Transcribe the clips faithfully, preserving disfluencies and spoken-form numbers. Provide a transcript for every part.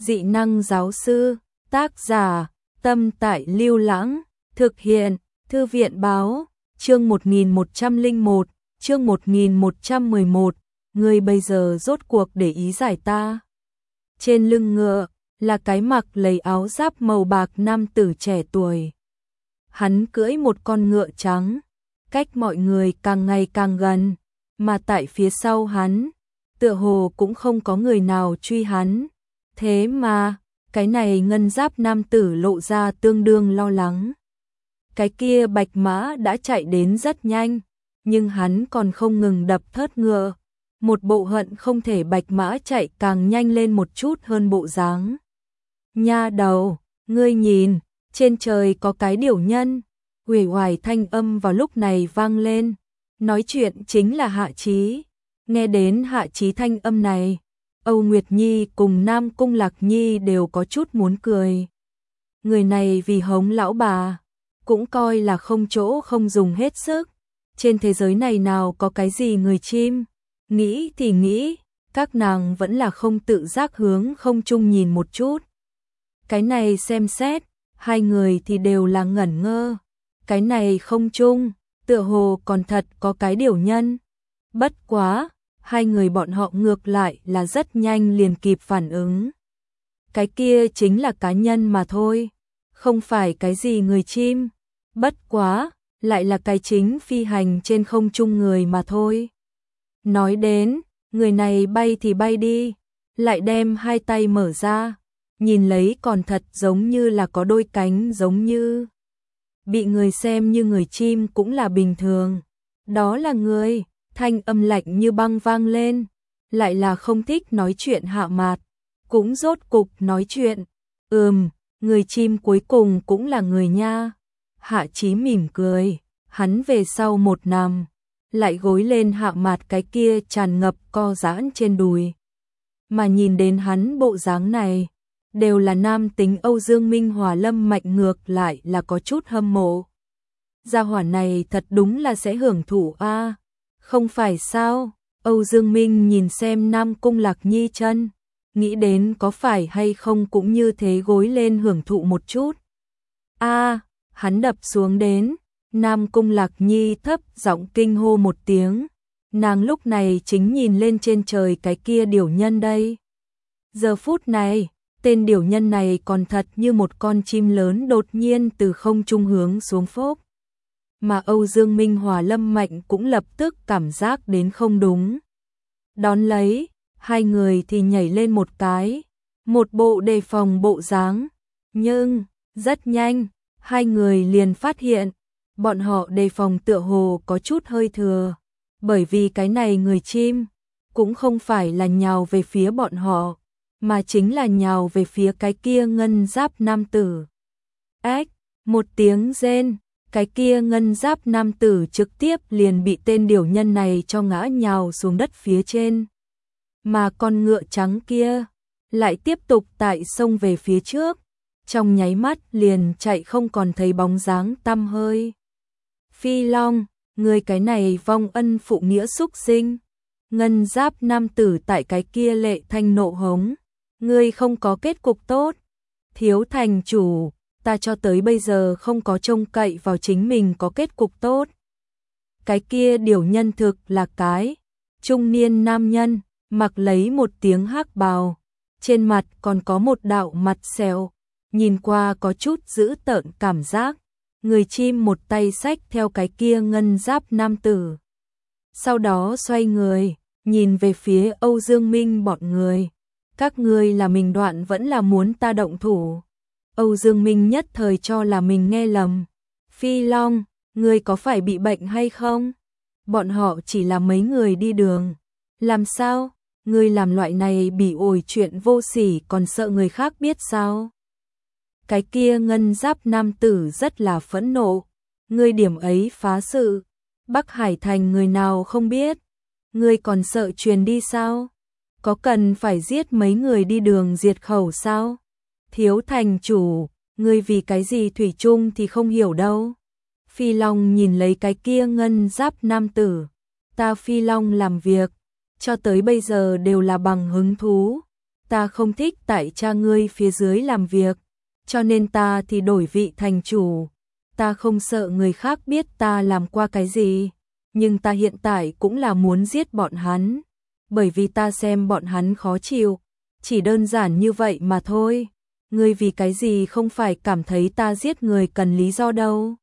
Dị năng giáo sư, tác giả, Tâm Tại Lưu Lãng, thực hiện, Thư viện báo, chương một nghìn một trăm lẻ một, chương một nghìn một trăm mười một, ngươi bây giờ rốt cuộc để ý giải ta. Trên lưng ngựa, là cái mặc lấy áo giáp màu bạc nam tử trẻ tuổi. Hắn cưỡi một con ngựa trắng, cách mọi người càng ngày càng gần, mà tại phía sau hắn, tựa hồ cũng không có người nào truy hắn. Thế mà, cái này ngân giáp nam tử lộ ra tương đương lo lắng. Cái kia bạch mã đã chạy đến rất nhanh, nhưng hắn còn không ngừng đập thớt ngựa, một bộ hận không thể bạch mã chạy càng nhanh lên một chút hơn bộ dáng. Nha đầu, ngươi nhìn, trên trời có cái điểu nhân, uể oải thanh âm vào lúc này vang lên, nói chuyện chính là Hạ Chí. Nghe đến Hạ Chí thanh âm này, Âu Nguyệt Nhi cùng Nam Cung Lạc Nhi đều có chút muốn cười. Người này vì hống lão bà, cũng coi là không chỗ không dùng hết sức. Trên thế giới này nào có cái gì người chim, nghĩ thì nghĩ, các nàng vẫn là không tự giác hướng không trung nhìn một chút. Cái này xem xét, hai người thì đều là ngẩn ngơ. Cái này không trung, tựa hồ còn thật có cái điểu nhân. Bất quá, hai người bọn họ ngược lại là rất nhanh liền kịp phản ứng. Cái kia chính là cá nhân mà thôi, không phải cái gì người chim. Bất quá, lại là cái chính phi hành trên không trung người mà thôi. Nói đến, người này bay thì bay đi, lại đem hai tay mở ra, nhìn lấy còn thật giống như là có đôi cánh, giống như bị người xem như người chim cũng là bình thường. Đó là người, thanh âm lạnh như băng vang lên, lại là không thích nói chuyện Hạ Mạt, cũng rốt cục nói chuyện. Ừm, người chim cuối cùng cũng là người nha. Hạ Chí mỉm cười, hắn về sau một nằm, lại gối lên Hạ Mạt cái kia tràn ngập co giãn trên đùi. Mà nhìn đến hắn bộ dáng này, đều là nam tính Âu Dương Minh Hòa Lâm Mạnh ngược lại là có chút hâm mộ. Gia hỏa này thật đúng là sẽ hưởng thụ a, à, không phải sao? Âu Dương Minh nhìn xem Nam Cung Lạc Nhi chân, nghĩ đến có phải hay không cũng như thế gối lên hưởng thụ một chút. A, à, hắn đập xuống đến, Nam Cung Lạc Nhi thấp giọng kinh hô một tiếng. Nàng lúc này chính nhìn lên trên trời cái kia điểu nhân đây. Giờ phút này, tên điểu nhân này còn thật như một con chim lớn đột nhiên từ không trung hướng xuống phốc. Mà Âu Dương Minh Hòa Lâm Mạnh cũng lập tức cảm giác đến không đúng. Đón lấy, hai người thì nhảy lên một cái, một bộ đề phòng bộ dáng. Nhưng, rất nhanh, hai người liền phát hiện, bọn họ đề phòng tựa hồ có chút hơi thừa. Bởi vì cái này người chim, cũng không phải là nhào về phía bọn họ, mà chính là nhào về phía cái kia ngân giáp nam tử. Ếch, một tiếng rên, cái kia ngân giáp nam tử trực tiếp liền bị tên điểu nhân này cho ngã nhào xuống đất phía trên. Mà con ngựa trắng kia, lại tiếp tục tại sông về phía trước, trong nháy mắt liền chạy không còn thấy bóng dáng tăm hơi. Phi Long, người cái này vong ân phụ nghĩa xúc sinh. Ngân giáp nam tử tại cái kia lệ thanh nộ hống. Ngươi không có kết cục tốt. Thiếu thành chủ, ta cho tới bây giờ không có trông cậy vào chính mình có kết cục tốt. Cái kia điểu nhân thực là cái trung niên nam nhân, mặc lấy một tiếng hắc bào, trên mặt còn có một đạo mặt sẹo, nhìn qua có chút dữ tợn cảm giác. Người chim một tay xách theo cái kia ngân giáp nam tử. Sau đó xoay người, nhìn về phía Âu Dương Minh bọn người. Các ngươi là mình đoạn vẫn là muốn ta động thủ. Âu Dương Minh nhất thời cho là mình nghe lầm. Phi Long, ngươi có phải bị bệnh hay không? Bọn họ chỉ là mấy người đi đường. Làm sao? Ngươi làm loại này bị ổi chuyện vô sỉ còn sợ người khác biết sao? Cái kia ngân giáp nam tử rất là phẫn nộ. Ngươi điểm ấy phá sự, Bắc Hải Thành người nào không biết. Ngươi còn sợ truyền đi sao? Có cần phải giết mấy người đi đường diệt khẩu sao? Thiếu thành chủ, ngươi vì cái gì thủy chung thì không hiểu đâu. Phi Long nhìn lấy cái kia ngân giáp nam tử. Ta Phi Long làm việc, cho tới bây giờ đều là bằng hứng thú. ta không thích tại cha ngươi phía dưới làm việc, cho nên ta thì đổi vị thành chủ. Ta không sợ người khác biết ta làm qua cái gì, nhưng ta hiện tại cũng là muốn giết bọn hắn, bởi vì ta xem bọn hắn khó chịu, chỉ đơn giản như vậy mà thôi. Ngươi vì cái gì không phải cảm thấy ta giết người cần lý do đâu?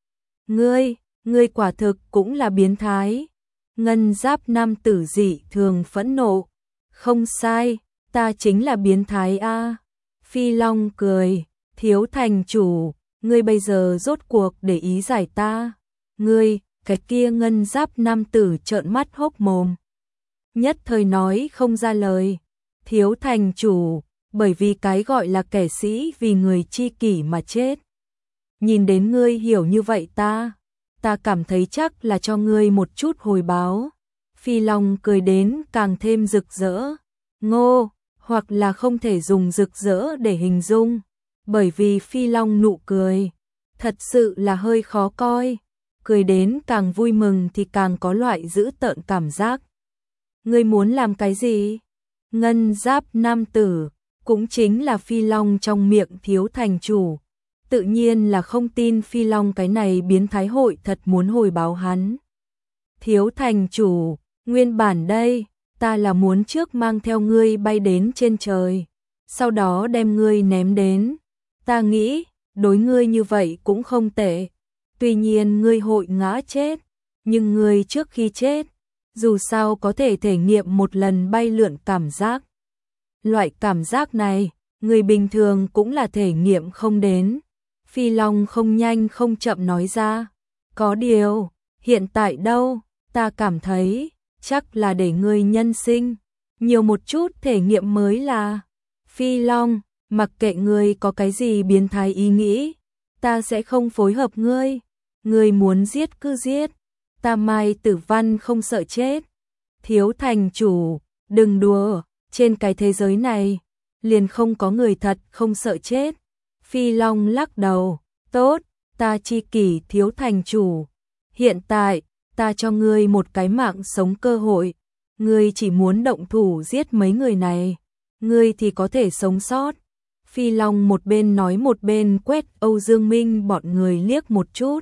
Ngươi, ngươi quả thực cũng là biến thái. Ngân giáp nam tử dị thường phẫn nộ. Không sai, ta chính là biến thái a. Phi Long cười, thiếu thành chủ, ngươi bây giờ rốt cuộc để ý giải ta. Ngươi, cái kia ngân giáp nam tử trợn mắt hốc mồm. Nhất thời nói không ra lời. Thiếu thành chủ, bởi vì cái gọi là kẻ sĩ vì người chi kỷ mà chết. Nhìn đến ngươi hiểu như vậy ta, ta cảm thấy chắc là cho ngươi một chút hồi báo. Phi Long cười đến càng thêm rực rỡ. Ngô, hoặc là không thể dùng rực rỡ để hình dung, bởi vì Phi Long nụ cười thật sự là hơi khó coi. Cười đến càng vui mừng thì càng có loại dữ tợn cảm giác. Ngươi muốn làm cái gì? Ngân giáp nam tử, cũng chính là Phi Long trong miệng thiếu thành chủ, tự nhiên là không tin Phi Long cái này biến thái hội thật muốn hồi báo hắn. Thiếu thành chủ, nguyên bản đây, ta là muốn trước mang theo ngươi bay đến trên trời, sau đó đem ngươi ném đến. Ta nghĩ, đối ngươi như vậy cũng không tệ. Tuy nhiên ngươi hội ngã chết, nhưng ngươi trước khi chết, dù sao có thể thể nghiệm một lần bay lượn cảm giác. Loại cảm giác này, người bình thường cũng là thể nghiệm không đến. Phi Long không nhanh không chậm nói ra. Có điều, hiện tại đâu, ta cảm thấy, chắc là để ngươi nhân sinh nhiều một chút thể nghiệm mới là. Phi Long, mặc kệ ngươi có cái gì biến thái ý nghĩ, ta sẽ không phối hợp ngươi. Ngươi muốn giết cứ giết, ta Mai Tử Văn không sợ chết. Thiếu thành chủ, đừng đùa, trên cái thế giới này, liền không có người thật không sợ chết. Phi Long lắc đầu, tốt, ta chi kỷ thiếu thành chủ. Hiện tại, ta cho ngươi một cái mạng sống cơ hội. Ngươi chỉ muốn động thủ giết mấy người này, ngươi thì có thể sống sót. Phi Long một bên nói một bên quét Âu Dương Minh bọn người liếc một chút.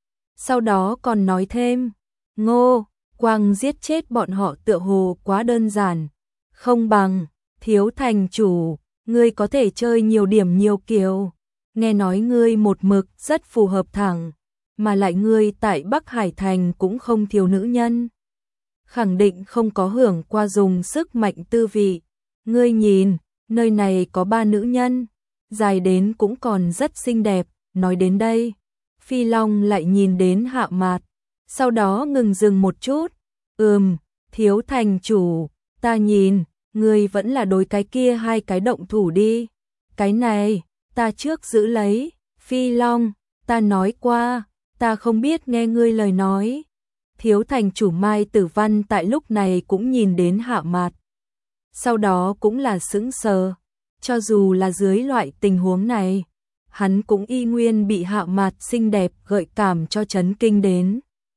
Sau đó còn nói thêm, Ngô, quang giết chết bọn họ tựa hồ quá đơn giản. Không bằng, thiếu thành chủ, ngươi có thể chơi nhiều điểm nhiều kiểu. Nghe nói ngươi một mực rất phù hợp thẳng, mà lại ngươi tại Bắc Hải Thành cũng không thiếu nữ nhân. Khẳng định không có hưởng qua dùng sức mạnh tư vị. Ngươi nhìn, nơi này có ba nữ nhân, dài đến cũng còn rất xinh đẹp. Nói đến đây, Phi Long lại nhìn đến Hạ Mạt, sau đó ngừng dừng một chút. Ừm, thiếu thành chủ, ta nhìn, ngươi vẫn là đối cái kia hai cái động thủ đi. Cái này, ta trước giữ lấy. Phi Long, ta nói qua, ta không biết nghe ngươi lời nói. Thiếu thành chủ Mai Tử Văn tại lúc này cũng nhìn đến Hạ Mạt. Sau đó cũng là sững sờ, cho dù là dưới loại tình huống này, hắn cũng y nguyên bị Hạ Mạt xinh đẹp gợi cảm cho chấn kinh đến.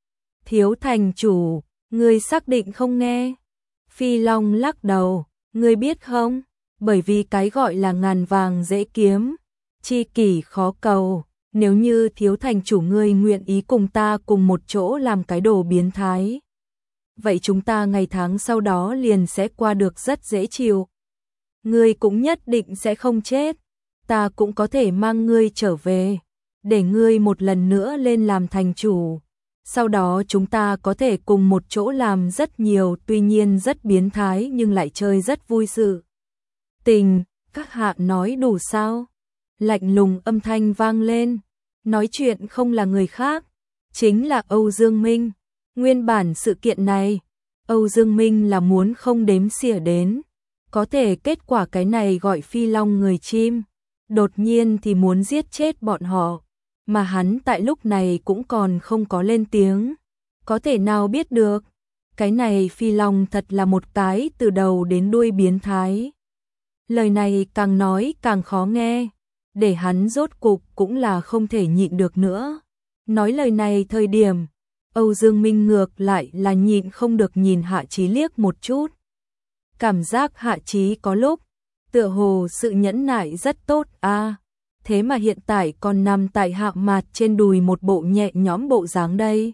Thiếu thành chủ, ngươi xác định không nghe? Phi Long lắc đầu, ngươi biết không, bởi vì cái gọi là ngàn vàng dễ kiếm, chi kỷ khó cầu. Nếu như thiếu thành chủ ngươi nguyện ý cùng ta cùng một chỗ làm cái đồ biến thái, vậy chúng ta ngày tháng sau đó liền sẽ qua được rất dễ chịu. Ngươi cũng nhất định sẽ không chết, ta cũng có thể mang ngươi trở về, để ngươi một lần nữa lên làm thành chủ. Sau đó chúng ta có thể cùng một chỗ làm rất nhiều, tuy nhiên rất biến thái nhưng lại chơi rất vui sự tình. Các hạ nói đủ sao? Lạnh lùng âm thanh vang lên. Nói chuyện không là người khác, chính là Âu Dương Minh. Nguyên bản sự kiện này, Âu Dương Minh là muốn không đếm xỉa đến. Có thể kết quả cái này gọi Phi Long người chim, đột nhiên thì muốn giết chết bọn họ. Mà hắn tại lúc này cũng còn không có lên tiếng. Có thể nào biết được, cái này Phi Long thật là một cái từ đầu đến đuôi biến thái. Lời này càng nói càng khó nghe, để hắn rốt cục cũng là không thể nhịn được nữa. Nói lời này thời điểm, Âu Dương Minh ngược lại là nhịn không được nhìn Hạ Chí liếc một chút. Cảm giác Hạ Chí có lúc tựa hồ sự nhẫn nại rất tốt a. Thế mà hiện tại còn nằm tại Hạ Mạt trên đùi một bộ nhẹ nhõm bộ dáng đây.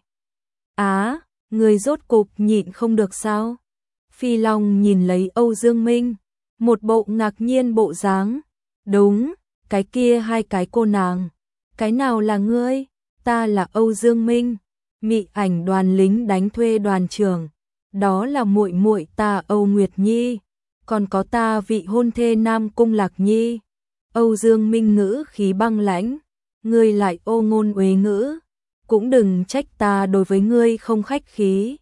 Á, người rốt cục nhịn không được sao? Phi Long nhìn lấy Âu Dương Minh, một bộ ngạc nhiên bộ dáng. Đúng, cái kia hai cái cô nàng. Cái nào là ngươi? Ta là Âu Dương Minh, Mị Ảnh đoàn lính đánh thuê đoàn trưởng. Đó là muội muội ta Âu Nguyệt Nhi, còn có ta vị hôn thê Nam Cung Lạc Nhi. Âu Dương Minh ngữ khí băng lãnh, ngươi lại ô ngôn uế ngữ, cũng đừng trách ta đối với ngươi không khách khí.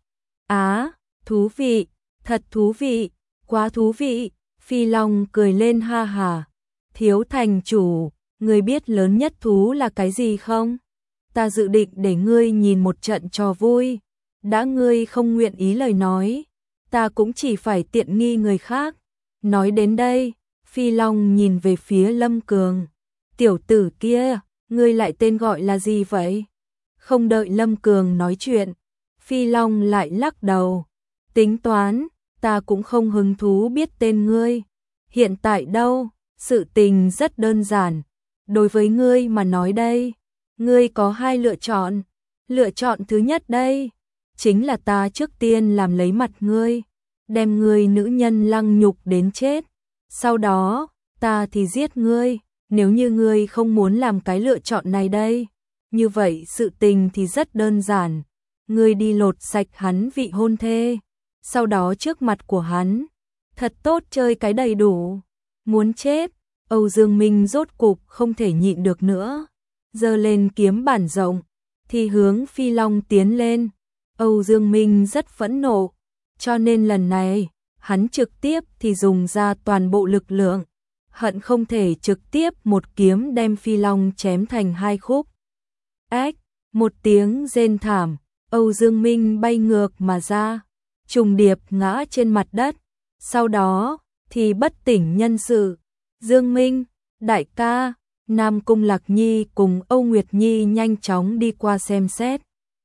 Á, thú vị, thật thú vị, quá thú vị. Phi Long cười lên ha hà. Thiếu thành chủ, ngươi biết lớn nhất thú là cái gì không? Ta dự định để ngươi nhìn một trận trò vui. Đã ngươi không nguyện ý lời nói, ta cũng chỉ phải tiện nghi người khác. Nói đến đây, Phi Long nhìn về phía Lâm Cường. Tiểu tử kia, ngươi lại tên gọi là gì vậy? Không đợi Lâm Cường nói chuyện, Phi Long lại lắc đầu. Tính toán, ta cũng không hứng thú biết tên ngươi. Hiện tại đâu, sự tình rất đơn giản. Đối với ngươi mà nói đây, ngươi có hai lựa chọn. Lựa chọn thứ nhất đây, chính là ta trước tiên làm lấy mặt ngươi, đem ngươi nữ nhân lăng nhục đến chết. Sau đó, ta thì giết ngươi. Nếu như ngươi không muốn làm cái lựa chọn này đây, như vậy sự tình thì rất đơn giản. Ngươi đi lột sạch hắn vị hôn thê, sau đó trước mặt của hắn, thật tốt chơi cái đầy đủ. Muốn chết, Âu Dương Minh rốt cục không thể nhịn được nữa, giơ lên kiếm bản rộng, thì hướng Phi Long tiến lên. Âu Dương Minh rất phẫn nộ, cho nên lần này, hắn trực tiếp thì dùng ra toàn bộ lực lượng, hận không thể trực tiếp một kiếm đem Phi Long chém thành hai khúc. Ách, một tiếng rên thảm, Âu Dương Minh bay ngược mà ra, trùng điệp ngã trên mặt đất, sau đó thì bất tỉnh nhân sự. Dương Minh, đại ca, Nam Cung Lạc Nhi cùng Âu Nguyệt Nhi nhanh chóng đi qua xem xét.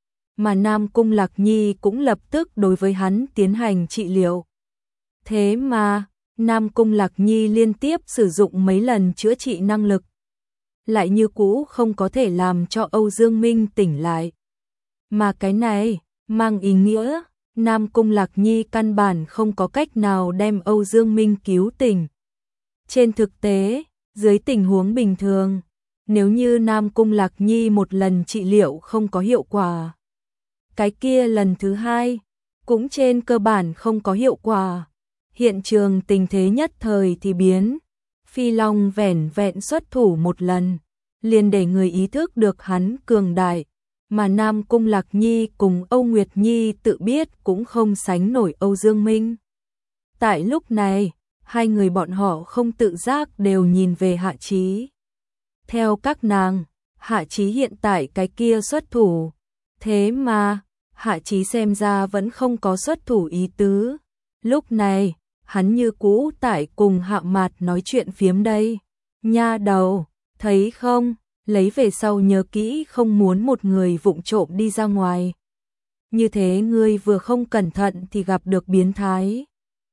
Mà Nam Cung Lạc Nhi cũng lập tức đối với hắn tiến hành trị liệu. Thế mà, Nam Cung Lạc Nhi liên tiếp sử dụng mấy lần chữa trị năng lực, lại như cũ không có thể làm cho Âu Dương Minh tỉnh lại. Mà cái này, mang ý nghĩa, Nam Cung Lạc Nhi căn bản không có cách nào đem Âu Dương Minh cứu tỉnh. Trên thực tế, dưới tình huống bình thường, nếu như Nam Cung Lạc Nhi một lần trị liệu không có hiệu quả, cái kia lần thứ hai, cũng trên cơ bản không có hiệu quả. Hiện trường tình thế nhất thời thì biến. Phi Long vẻn vẹn xuất thủ một lần, liền để người ý thức được hắn cường đại, mà Nam Cung Lạc Nhi cùng Âu Nguyệt Nhi tự biết cũng không sánh nổi Âu Dương Minh. Tại lúc này, hai người bọn họ không tự giác đều nhìn về Hạ Chí. Theo các nàng, Hạ Chí hiện tại cái kia xuất thủ, thế mà Hạ Chí xem ra vẫn không có xuất thủ ý tứ. Lúc này, hắn như cũ tại cùng Hạ Mạt nói chuyện phiếm đây. Nha đầu, thấy không, lấy về sau nhớ kỹ không muốn một người vụng trộm đi ra ngoài. Như thế ngươi vừa không cẩn thận thì gặp được biến thái.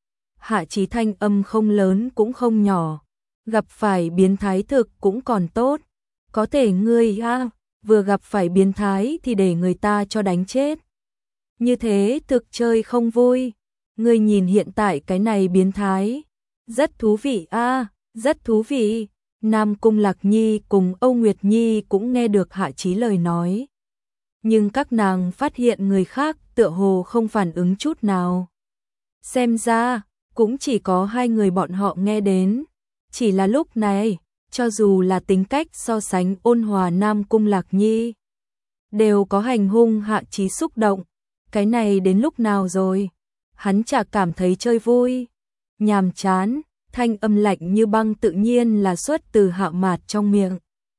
Hạ Chí thanh âm không lớn cũng không nhỏ, gặp phải biến thái thực cũng còn tốt. Có thể ngươi ha, vừa gặp phải biến thái thì để người ta cho đánh chết. Như thế thực chơi không vui. Ngươi nhìn hiện tại cái này biến thái, rất thú vị a, rất thú vị. Nam Cung Lạc Nhi cùng Âu Nguyệt Nhi cũng nghe được Hạ Chí lời nói. Nhưng các nàng phát hiện người khác tựa hồ không phản ứng chút nào. Xem ra, cũng chỉ có hai người bọn họ nghe đến. Chỉ là lúc này, cho dù là tính cách so sánh ôn hòa Nam Cung Lạc Nhi, đều có hành hung Hạ Chí xúc động. Cái này đến lúc nào rồi? Hắn chả cảm thấy chơi vui, nhàm chán, thanh âm lạnh như băng tự nhiên là xuất từ Hạ Mạt trong miệng.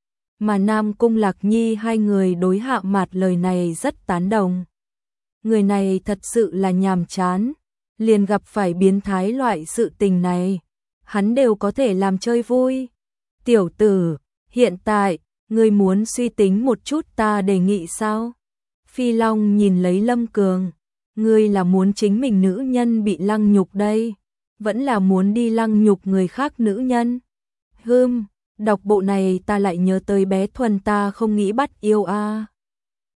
Mà Nam Cung Lạc Nhi hai người đối Hạ Mạt lời này rất tán đồng. Người này thật sự là nhàm chán, liền gặp phải biến thái loại sự tình này, hắn đều có thể làm chơi vui. Tiểu tử, hiện tại, ngươi muốn suy tính một chút ta đề nghị sao? Phi Long nhìn lấy Lâm Cường. Ngươi là muốn chính mình nữ nhân bị lăng nhục đây. vẫn là muốn đi lăng nhục người khác nữ nhân. Hừm, đọc bộ này ta lại nhớ tới bé Thuần ta không nghĩ bắt yêu a. À.